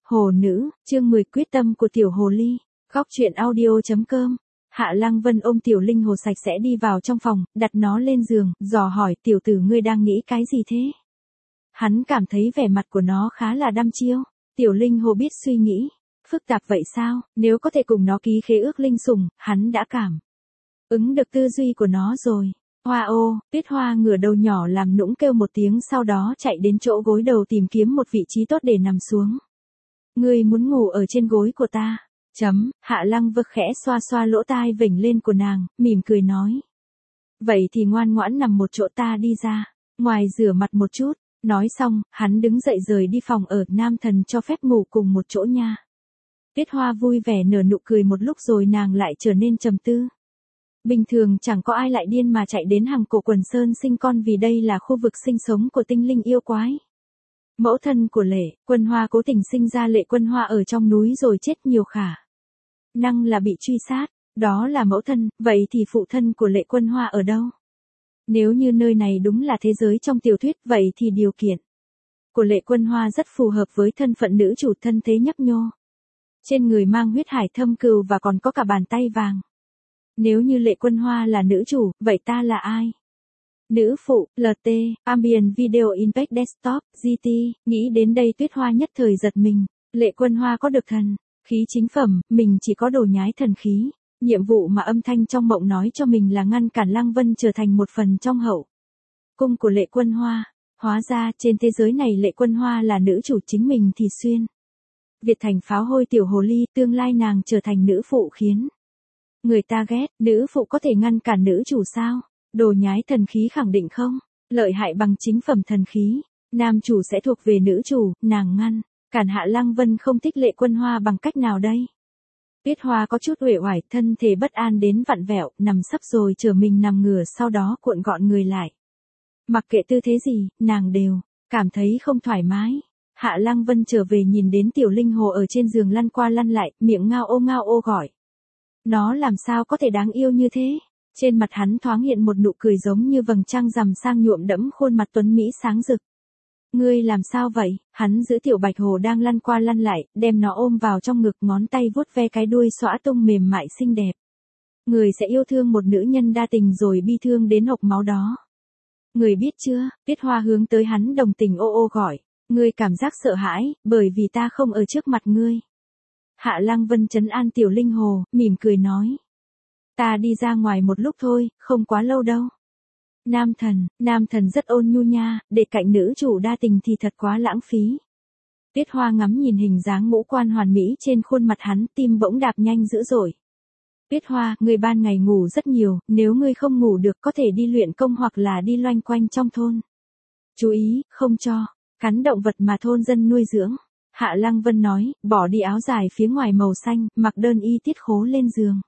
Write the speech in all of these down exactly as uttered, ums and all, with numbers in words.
Hồ nữ, chương mười quyết tâm của tiểu hồ ly. Góc truyện audio.com. Hạ Lăng Vân ôm tiểu linh hồ sạch sẽ đi vào trong phòng, đặt nó lên giường, dò hỏi tiểu tử ngươi đang nghĩ cái gì thế? Hắn cảm thấy vẻ mặt của nó khá là đăm chiêu. Tiểu linh hồ biết suy nghĩ. Phức tạp vậy sao, nếu có thể cùng nó ký khế ước linh sủng, hắn đã cảm ứng được tư duy của nó rồi. Hoa ô, Tuyết Hoa ngửa đầu nhỏ làm nũng kêu một tiếng, sau đó chạy đến chỗ gối đầu tìm kiếm một vị trí tốt để nằm xuống. Ngươi muốn ngủ ở trên gối của ta? Chấm, Hạ Lăng Vân khẽ xoa xoa lỗ tai vểnh lên của nàng, mỉm cười nói. Vậy thì ngoan ngoãn nằm một chỗ, ta đi ra ngoài rửa mặt một chút. Nói xong, hắn đứng dậy rời đi phòng ở, nam thần cho phép ngủ cùng một chỗ nha. Tuyết Hoa vui vẻ nở nụ cười một lúc rồi nàng lại trở nên trầm tư. Bình thường chẳng có ai lại điên mà chạy đến Hằng Cổ Quần Sơn sinh con, vì đây là khu vực sinh sống của tinh linh yêu quái. Mẫu thân của Lệ Quân Hoa cố tình sinh ra Lệ Quân Hoa ở trong núi rồi chết, nhiều khả năng là bị truy sát. Đó là mẫu thân, vậy thì phụ thân của Lệ Quân Hoa ở đâu? Nếu như nơi này đúng là thế giới trong tiểu thuyết, vậy thì điều kiện của Lệ Quân Hoa rất phù hợp với thân phận nữ chủ, thân thế nhấp nhô. Trên người mang huyết hải thâm cừu và còn có cả bàn tay vàng. Nếu như Lệ Quân Hoa là nữ chủ, vậy ta là ai? Nữ phụ, lờ tê, Ambient Video Impact Desktop, giê tê, nghĩ đến đây Tuyết Hoa nhất thời giật mình. Lệ Quân Hoa có được thần khí chính phẩm, mình chỉ có đồ nhái thần khí. Nhiệm vụ mà âm thanh trong mộng nói cho mình là ngăn cản Lăng Vân trở thành một phần trong hậu cung của Lệ Quân Hoa. Hóa ra trên thế giới này Lệ Quân Hoa là nữ chủ, chính mình thì xuyên Việt thành pháo hôi tiểu hồ ly, tương lai nàng trở thành nữ phụ khiến người ta ghét. Nữ phụ có thể ngăn cản nữ chủ sao? Đồ nhái thần khí khẳng định không lợi hại bằng chính phẩm thần khí. Nam chủ sẽ thuộc về nữ chủ, nàng ngăn cản Hạ Lăng Vân không thích Lệ Quân Hoa bằng cách nào đây? Tuyết Hoa có chút uể oải, thân thể bất an đến vặn vẹo, nằm sấp rồi trở mình nằm ngửa, sau đó cuộn gọn người lại. Mặc kệ tư thế gì, nàng đều cảm thấy không thoải mái. Hạ Lăng Vân trở về nhìn đến tiểu linh hồ ở trên giường lăn qua lăn lại, miệng ngao ô ngao ô gọi. Nó làm sao có thể đáng yêu như thế? Trên mặt hắn thoáng hiện một nụ cười giống như vầng trăng rằm sang nhuộm đẫm khuôn mặt tuấn mỹ sáng rực. Ngươi làm sao vậy? Hắn giữ tiểu bạch hồ đang lăn qua lăn lại, đem nó ôm vào trong ngực, ngón tay vuốt ve cái đuôi xõa tung mềm mại xinh đẹp. Người sẽ yêu thương một nữ nhân đa tình rồi bi thương đến hộc máu đó. Người biết chưa? Tuyết Hoa hướng tới hắn đồng tình ô ô gọi. Ngươi cảm giác sợ hãi, bởi vì ta không ở trước mặt ngươi. Hạ Lăng Vân trấn an tiểu linh hồ, mỉm cười nói. Ta đi ra ngoài một lúc thôi, không quá lâu đâu. Nam thần, nam thần rất ôn nhu nha, để cạnh nữ chủ đa tình thì thật quá lãng phí. Tuyết Hoa ngắm nhìn hình dáng ngũ quan hoàn mỹ trên khuôn mặt hắn, tim bỗng đạp nhanh dữ dội. Tuyết Hoa, ngươi ban ngày ngủ rất nhiều, nếu ngươi không ngủ được có thể đi luyện công hoặc là đi loanh quanh trong thôn. Chú ý, không cho cắn động vật mà thôn dân nuôi dưỡng. Hạ Lăng Vân nói, bỏ đi áo dài phía ngoài màu xanh, mặc đơn y tiết khố lên giường.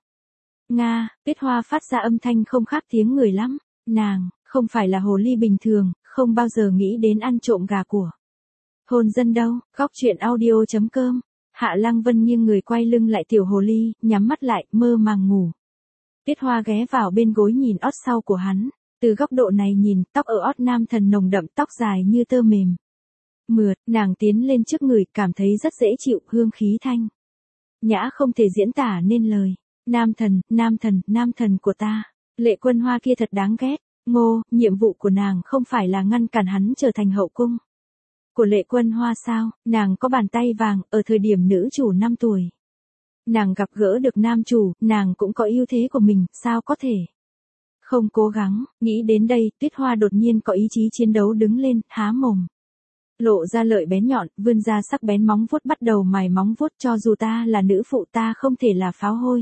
Nga, Tuyết Hoa phát ra âm thanh không khác tiếng người lắm. Nàng không phải là hồ ly bình thường, không bao giờ nghĩ đến ăn trộm gà của thôn dân đâu. Góc truyện audio.com. Hạ Lăng Vân nghiêng người quay lưng lại tiểu hồ ly, nhắm mắt lại, mơ màng ngủ. Tuyết Hoa ghé vào bên gối nhìn ót sau của hắn. Từ góc độ này nhìn, tóc ở ót nam thần nồng đậm, tóc dài như tơ mềm mượt, nàng tiến lên trước người, cảm thấy rất dễ chịu, hương khí thanh nhã không thể diễn tả nên lời. Nam thần, nam thần, nam thần của ta. Lệ Quân Hoa kia thật đáng ghét. Ngô, nhiệm vụ của nàng không phải là ngăn cản hắn trở thành hậu cung của Lệ Quân Hoa sao? Nàng có bàn tay vàng, ở thời điểm nữ chủ năm tuổi. Nàng gặp gỡ được nam chủ, nàng cũng có ưu thế của mình, sao có thể không cố gắng? Nghĩ đến đây, Tuyết Hoa đột nhiên có ý chí chiến đấu, đứng lên, há mồm lộ ra lợi bén nhọn, vươn ra sắc bén móng vuốt, bắt đầu mài móng vuốt. Cho dù ta là nữ phụ, ta không thể là pháo hôi.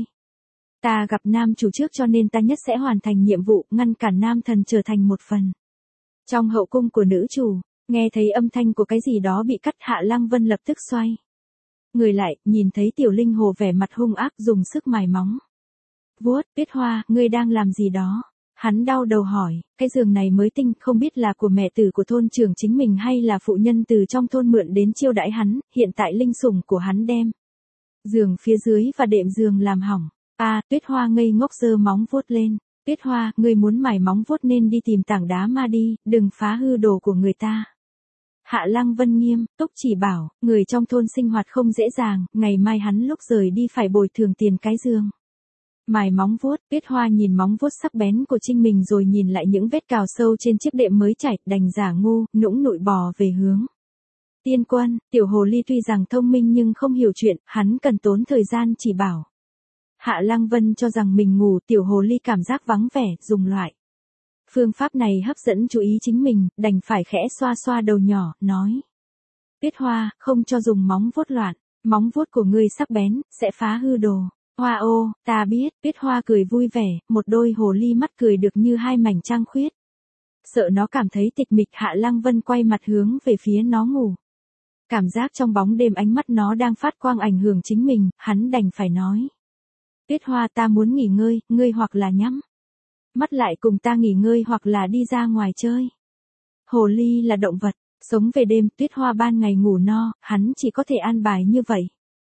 Ta gặp nam chủ trước cho nên ta nhất sẽ hoàn thành nhiệm vụ, ngăn cản nam thần trở thành một phần trong hậu cung của nữ chủ. Nghe thấy âm thanh của cái gì đó bị cắt, Hạ Lăng Vân lập tức xoay người lại, nhìn thấy tiểu linh hồ vẻ mặt hung ác, dùng sức mài móng vuốt. Tuyết Hoa, ngươi đang làm gì đó? Hắn đau đầu hỏi, cái giường này mới tinh, không biết là của mẹ tử của thôn trưởng chính mình hay là phụ nhân từ trong thôn mượn đến chiêu đãi hắn, hiện tại linh sủng của hắn đem giường phía dưới và đệm giường làm hỏng. A, à, Tuyết Hoa ngây ngốc giơ móng vuốt lên. Tuyết Hoa, ngươi muốn mài móng vuốt nên đi tìm tảng đá ma đi, đừng phá hư đồ của người ta. Hạ Lăng Vân nghiêm túc chỉ bảo, người trong thôn sinh hoạt không dễ dàng, ngày mai hắn lúc rời đi phải bồi thường tiền cái giường. Mài móng vuốt, Tuyết Hoa nhìn móng vuốt sắc bén của Trinh mình rồi nhìn lại những vết cào sâu trên chiếc đệm mới chảy, đành giả ngu, nũng nụi bò về hướng. Tiên Quân, tiểu hồ ly tuy rằng thông minh nhưng không hiểu chuyện, hắn cần tốn thời gian chỉ bảo. Hạ Lăng Vân cho rằng mình ngủ, tiểu hồ ly cảm giác vắng vẻ, dùng loại phương pháp này hấp dẫn chú ý chính mình, đành phải khẽ xoa xoa đầu nhỏ, nói. Tuyết Hoa, không cho dùng móng vuốt loạn, móng vuốt của ngươi sắc bén, sẽ phá hư đồ. Hoa ô, ta biết, Tuyết Hoa cười vui vẻ, một đôi hồ ly mắt cười được như hai mảnh trăng khuyết. Sợ nó cảm thấy tịch mịch, Hạ Lăng Vân quay mặt hướng về phía nó ngủ. Cảm giác trong bóng đêm ánh mắt nó đang phát quang ảnh hưởng chính mình, hắn đành phải nói. Tuyết Hoa, ta muốn nghỉ ngơi, ngươi hoặc là nhắm mắt lại cùng ta nghỉ ngơi hoặc là đi ra ngoài chơi. Hồ ly là động vật, sống về đêm, Tuyết Hoa ban ngày ngủ no, hắn chỉ có thể an bài như vậy.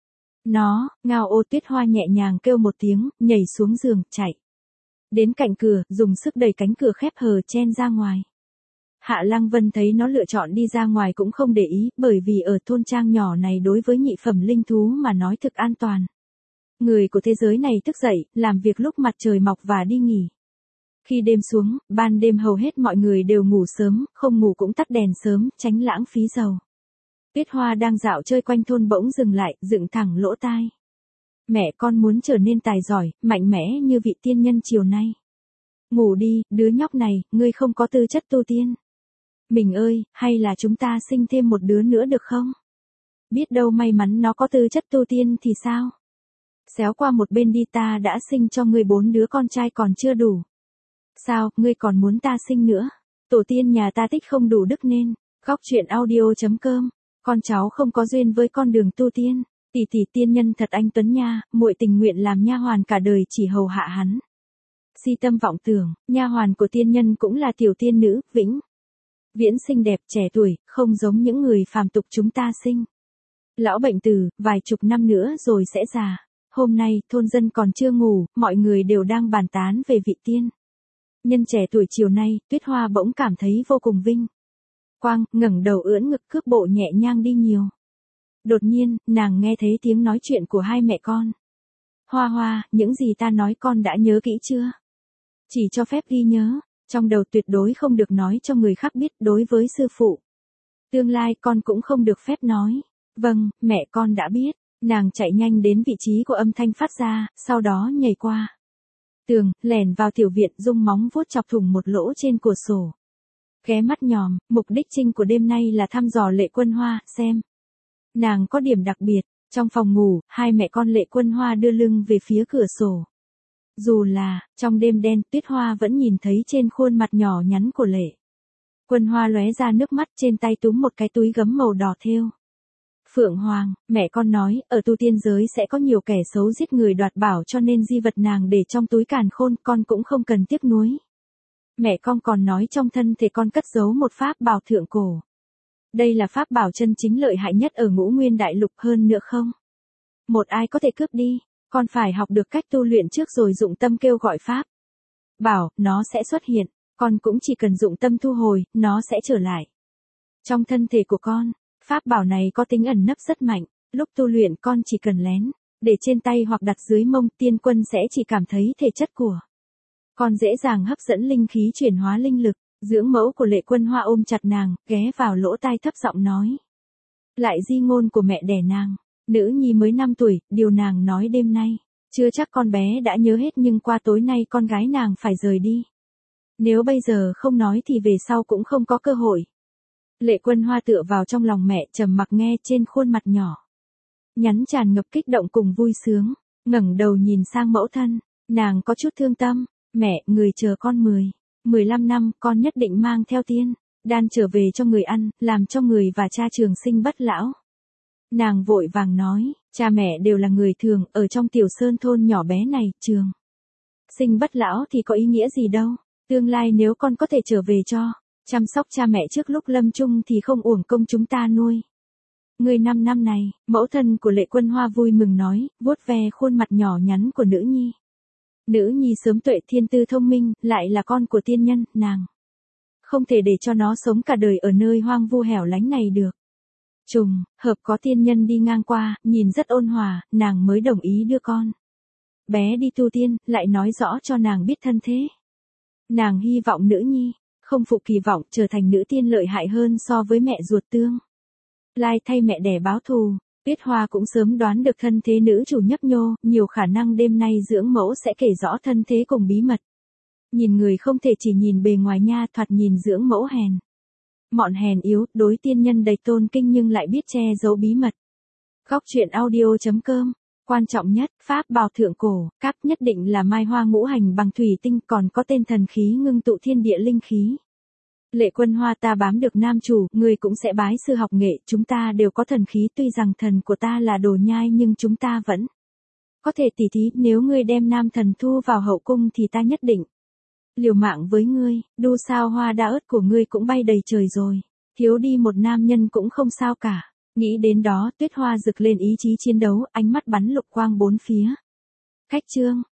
Nó, ngao ô, Tuyết Hoa nhẹ nhàng kêu một tiếng, nhảy xuống giường, chạy đến cạnh cửa, dùng sức đẩy cánh cửa khép hờ chen ra ngoài. Hạ Lăng Vân thấy nó lựa chọn đi ra ngoài cũng không để ý, bởi vì ở thôn trang nhỏ này đối với nhị phẩm linh thú mà nói thực an toàn. Người của thế giới này thức dậy, làm việc lúc mặt trời mọc và đi nghỉ. Khi đêm xuống, ban đêm hầu hết mọi người đều ngủ sớm, không ngủ cũng tắt đèn sớm, tránh lãng phí dầu. Tuyết Hoa đang dạo chơi quanh thôn bỗng dừng lại, dựng thẳng lỗ tai. Mẹ con muốn trở nên tài giỏi, mạnh mẽ như vị tiên nhân chiều nay. Ngủ đi, đứa nhóc này, ngươi không có tư chất tu tiên. Mình ơi, hay là chúng ta sinh thêm một đứa nữa được không? Biết đâu may mắn nó có tư chất tu tiên thì sao? Xéo qua một bên đi, ta đã sinh cho ngươi bốn đứa con trai còn chưa đủ. Sao, ngươi còn muốn ta sinh nữa? Tổ tiên nhà ta tích không đủ đức nên. Góc truyện audio chấm com. Con cháu không có duyên với con đường tu tiên. Tỷ tỷ tiên nhân thật anh tuấn nha, muội tình nguyện làm nha hoàn cả đời chỉ hầu hạ hắn. Si tâm vọng tưởng, nha hoàn của tiên nhân cũng là tiểu tiên nữ, vĩnh viễn xinh đẹp trẻ tuổi, không giống những người phàm tục chúng ta sinh. Lão bệnh tử, vài chục năm nữa rồi sẽ già. Hôm nay, thôn dân còn chưa ngủ, mọi người đều đang bàn tán về vị tiên nhân trẻ tuổi chiều nay, Tuyết Hoa bỗng cảm thấy vô cùng vinh quang, ngẩng đầu ưỡn ngực cước bộ nhẹ nhàng đi nhiều. Đột nhiên, nàng nghe thấy tiếng nói chuyện của hai mẹ con. Hoa Hoa, những gì ta nói con đã nhớ kỹ chưa? Chỉ cho phép ghi nhớ, trong đầu tuyệt đối không được nói cho người khác biết, đối với sư phụ. Tương lai con cũng không được phép nói. Vâng, mẹ con đã biết. Nàng chạy nhanh đến vị trí của âm thanh phát ra, sau đó nhảy qua tường, lẻn vào tiểu viện, dùng móng vuốt chọc thủng một lỗ trên cửa sổ. Ghé mắt nhòm, mục đích chính của đêm nay là thăm dò Lệ Quân Hoa, xem nàng có điểm đặc biệt. Trong phòng ngủ, hai mẹ con Lệ Quân Hoa đưa lưng về phía cửa sổ. Dù là, trong đêm đen, Tuyết Hoa vẫn nhìn thấy trên khuôn mặt nhỏ nhắn của Lệ Quân Hoa lóe ra nước mắt, trên tay túm một cái túi gấm màu đỏ thêu. Phượng Hoàng, mẹ con nói, ở tu tiên giới sẽ có nhiều kẻ xấu giết người đoạt bảo, cho nên di vật nàng để trong túi càn khôn, con cũng không cần tiếc nuối. Mẹ con còn nói trong thân thể con cất giấu một pháp bảo thượng cổ. Đây là pháp bảo chân chính lợi hại nhất ở Ngũ Nguyên Đại Lục, hơn nữa không một ai có thể cướp đi, con phải học được cách tu luyện trước rồi dụng tâm kêu gọi pháp bảo, nó sẽ xuất hiện, con cũng chỉ cần dụng tâm thu hồi, nó sẽ trở lại trong thân thể của con. Pháp bảo này có tính ẩn nấp rất mạnh, lúc tu luyện con chỉ cần lén để trên tay hoặc đặt dưới mông, tiên quân sẽ chỉ cảm thấy thể chất của con dễ dàng hấp dẫn linh khí chuyển hóa linh lực. Dưỡng mẫu của Lệ Quân Hoa ôm chặt nàng, ghé vào lỗ tai thấp giọng nói. Lại di ngôn của mẹ đẻ nàng, nữ nhi mới năm tuổi, điều nàng nói đêm nay, chưa chắc con bé đã nhớ hết, nhưng qua tối nay con gái nàng phải rời đi. Nếu bây giờ không nói thì về sau cũng không có cơ hội. Lệ Quân Hoa tựa vào trong lòng mẹ, trầm mặc nghe, trên khuôn mặt nhỏ nhắn tràn ngập kích động cùng vui sướng, ngẩng đầu nhìn sang mẫu thân, nàng có chút thương tâm. Mẹ, người chờ con mười, mười lăm năm, con nhất định mang theo tiên đan trở về cho người ăn, làm cho người và cha trường sinh bất lão. Nàng vội vàng nói, cha mẹ đều là người thường, ở trong tiểu sơn thôn nhỏ bé này, trường sinh bất lão thì có ý nghĩa gì đâu. Tương lai nếu con có thể trở về cho chăm sóc cha mẹ trước lúc lâm chung thì không uổng công chúng ta nuôi người năm năm này. Mẫu thân của Lệ Quân Hoa vui mừng nói, vuốt ve khuôn mặt nhỏ nhắn của nữ nhi. Nữ nhi sớm tuệ thiên tư thông minh, lại là con của tiên nhân, nàng Không thể để cho nó sống cả đời ở nơi hoang vu hẻo lánh này được. Trùng, hợp có tiên nhân đi ngang qua, nhìn rất ôn hòa, nàng mới đồng ý đưa con bé đi tu tiên, lại nói rõ cho nàng biết thân thế. Nàng hy vọng nữ nhi, không phụ kỳ vọng trở thành nữ tiên lợi hại hơn so với mẹ ruột tương lai thay mẹ đẻ báo thù. Tuyết Hoa cũng sớm đoán được thân thế nữ chủ nhấp nhô, nhiều khả năng đêm nay dưỡng mẫu sẽ kể rõ thân thế cùng bí mật. Nhìn người không thể chỉ nhìn bề ngoài nha, thoạt nhìn dưỡng mẫu hèn mọn hèn yếu, đối tiên nhân đầy tôn kinh nhưng lại biết che giấu bí mật. Góc truyện audio chấm com. Quan trọng nhất, pháp bào thượng cổ, cáp nhất định là mai hoa ngũ hành bằng thủy tinh, còn có tên thần khí ngưng tụ thiên địa linh khí. Lệ Quân Hoa, ta bám được nam chủ, người cũng sẽ bái sư học nghệ, chúng ta đều có thần khí, tuy rằng thần của ta là đồ nhai nhưng chúng ta vẫn có thể tỉ thí, nếu ngươi đem nam thần thu vào hậu cung thì ta nhất định liều mạng với ngươi, đu sao hoa đa ớt của ngươi cũng bay đầy trời rồi, thiếu đi một nam nhân cũng không sao cả. Nghĩ đến đó, Tuyết Hoa rực lên ý chí chiến đấu, ánh mắt bắn lục quang bốn phía. Khách chương